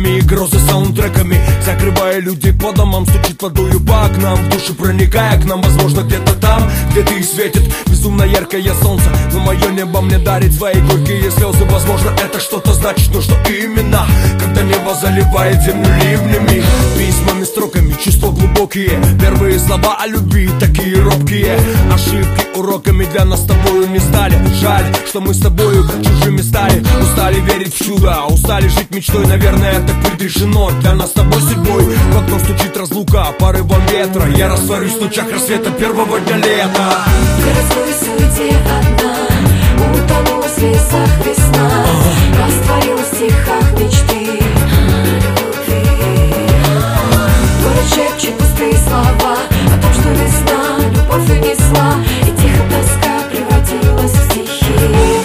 и грозы саундтреками. Закрывая людей по домам, стучит водою по окнам, в душу проникая к нам. Возможно, где-то там, где-то и светит безумно яркое солнце, но мое небо мне дарит свои горькие слезы. Возможно, это что-то значит, но что именно? Когда небо заливает землю ливнями, письмами, строками, чувства глубокие, первые слова о любви такие робкие. Ошибки уроками для нас с тобою не стали. Жаль, что мы с тобою чужими стали. Устали верить в чудо, устали жить мечтой. Наверное, так предрешено для нас с тобой судьбой. В окно стучит разлука порывом ветра. Я растворюсь в лучах рассвета первого дня лета. В городской суете одна, утонула в слезах весна, растворилась в стихах мечты о любви. Город шепчет пустые слова о том, что весна любовь унесла, и тихо тоска превратилась в стихи.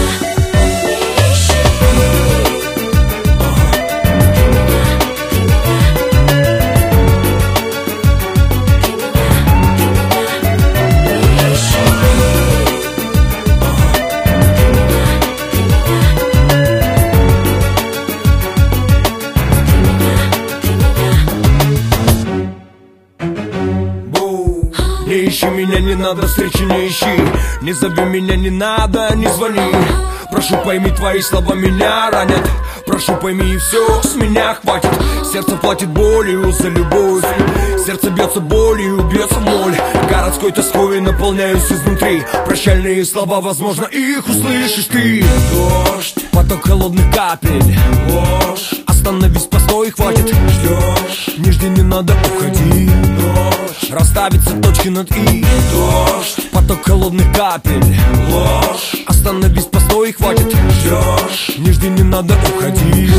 Не ищи меня, не надо встречи, не ищи. Не зови меня, не надо, не звони. Прошу, пойми, твои слова меня ранят. Прошу, пойми, и все с меня хватит. Сердце платит болью за любовь. Сердце бьется болью, бьется моль. Городской тоской наполняюсь изнутри. Прощальные слова, возможно, их услышишь ты. Дождь, поток холодных капель. Ложь, остановись, постой, хватит. Ждешь, не жди, не надо, уходи. Дождь, расставятся точки над «и». Дождь, поток холодных капель. Ложь, остановись, постой, хватит. Ждешь, не жди, не надо, уходи.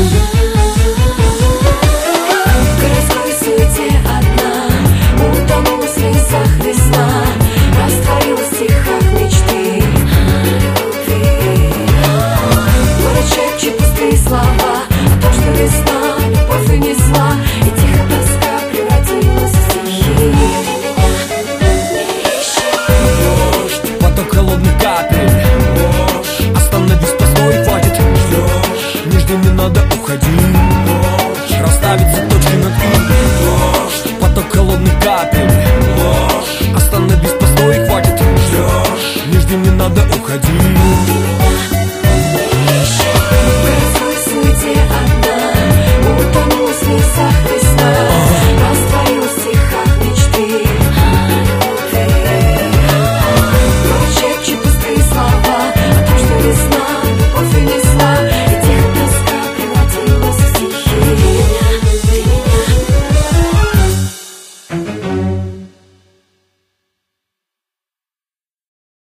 В городской суете одна, утонула в слезах весна, растворилась в стихах мечты о любви. Город шепчет пустые слова о том, что весна любовь унесла, и тихо тоска превратилась в стихи. Дождь, поток холодных капель. Ложь, остановись, постой, хватит. Ждешь, не жди, не надо, уходи. Дождь, расставится точки над «и». Дождь, поток холодных капель. Ложь, остановись, постой, хватит. Ждешь, не жди, не надо, уходи.